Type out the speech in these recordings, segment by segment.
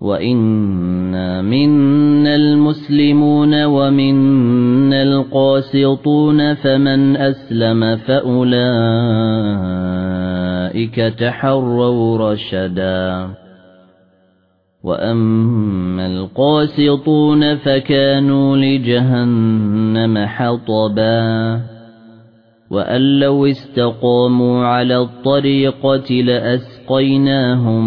وَإِنَّا مِنَّا الْمُسْلِمُونَ وَمِنَّا الْقَاسِطُونَ فَمَنْ أَسْلَمَ فَأُولَئِكَ تَحَرَّوْا رَشَدًا وَأَمَّا الْقَاسِطُونَ فَكَانُوا لِجَهَنَّمَ حَطَبًا وَأَن لَّوْ اسْتَقَامُوا عَلَى الطَّرِيقَةِ لَأَسْقَيْنَاهُم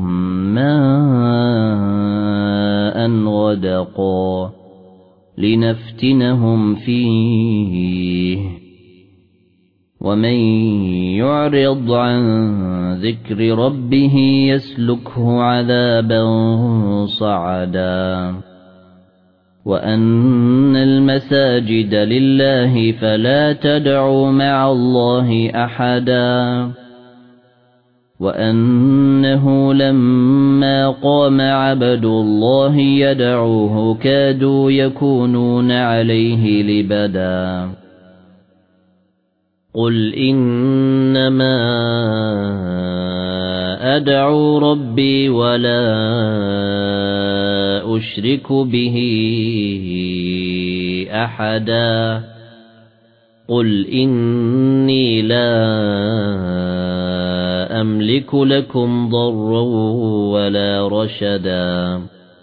مَّاءً غَدَقًا لِّنَفْتِنَهُمْ فِيهِ وَمَن يُعْرِضْ عَن ذِكْرِ رَبِّهِ يَسْلُكْهُ عَذَابًا صَعَدًا وَأَنَّ الْمَسَاجِدَ لِلَّهِ فَلَا تَدْعُوا مَعَ اللَّهِ أَحَدًا وَأَنَّهُ لَمَّا قَامَ عَبْدُ اللَّهِ يَدْعُوهُ كَادُوا يَكُونُونَ عَلَيْهِ لِبَدًا قُلْ إِنَّمَا أَدْعُو رَبِّي وَلَا أُشْرِكُ بِهِ أَحَدًا قُلْ إِنِّي لَا أَمْلِكُ لَكُمْ ضَرًّا وَلَا رَشَدًا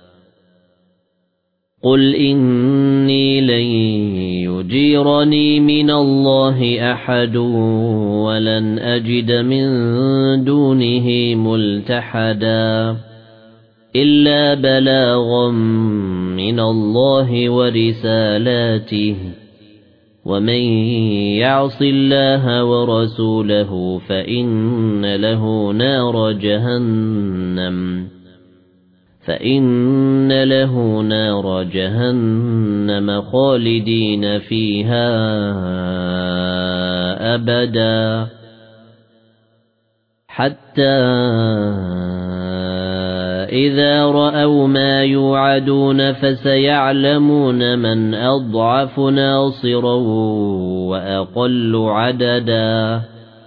قُلْ إِنِّي لَن يُجِيرَنِي مِنَ اللَّهِ أَحَدٌ وَلَنْ أَجِدَ مِن دُونِهِ مُلْتَحَدًا إِلَّا بَلَاغًا مِنَ اللَّهِ وَرِسَالَاتِهِ وَمَن يَعْصِ اللَّهَ وَرَسُولَهُ فَإِنَّ لَهُ نَارَ جَهَنَّمَ خَالِدِينَ فِيهَا أَبَدًا حَتَّى إِذَا رَأَوْا مَا يُوعَدُونَ فَسَيَعْلَمُونَ مَنْ أَضْعَفُ نَاصِرًا وَأَقَلُّ عَدَدًا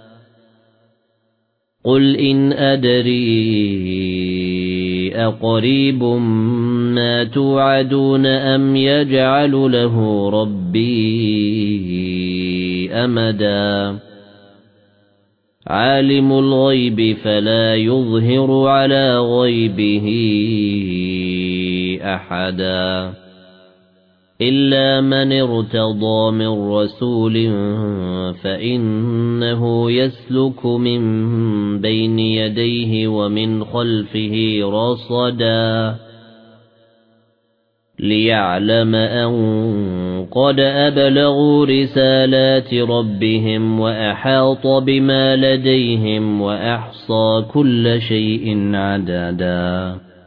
قُلْ إِنْ أَدْرِي أَقَرِيبٌ مَا تُوعَدُونَ أَمْ يَجْعَلُ لَهُ رَبِّي أَمَدًا عَالِمُ الْغَيْبِ فَلَا يُظْهِرُ عَلَى غَيْبِهِ أَحَدًا إِلَّا مَنِ ارْتَضَىٰ مِن رَّسُولٍ فَإِنَّهُ يَسْلُكُ مِن بَيْنِ يَدَيْهِ وَمِنْ خَلْفِهِ رَصَدًا لِيَعْلَمَ أَن قَدْ أَبْلَغُوا رِسَالَاتِ رَبِّهِمْ وَأَحَاطَ بِمَا لَدَيْهِمْ وَأَحْصَىٰ كُلَّ شَيْءٍ عَدَدًا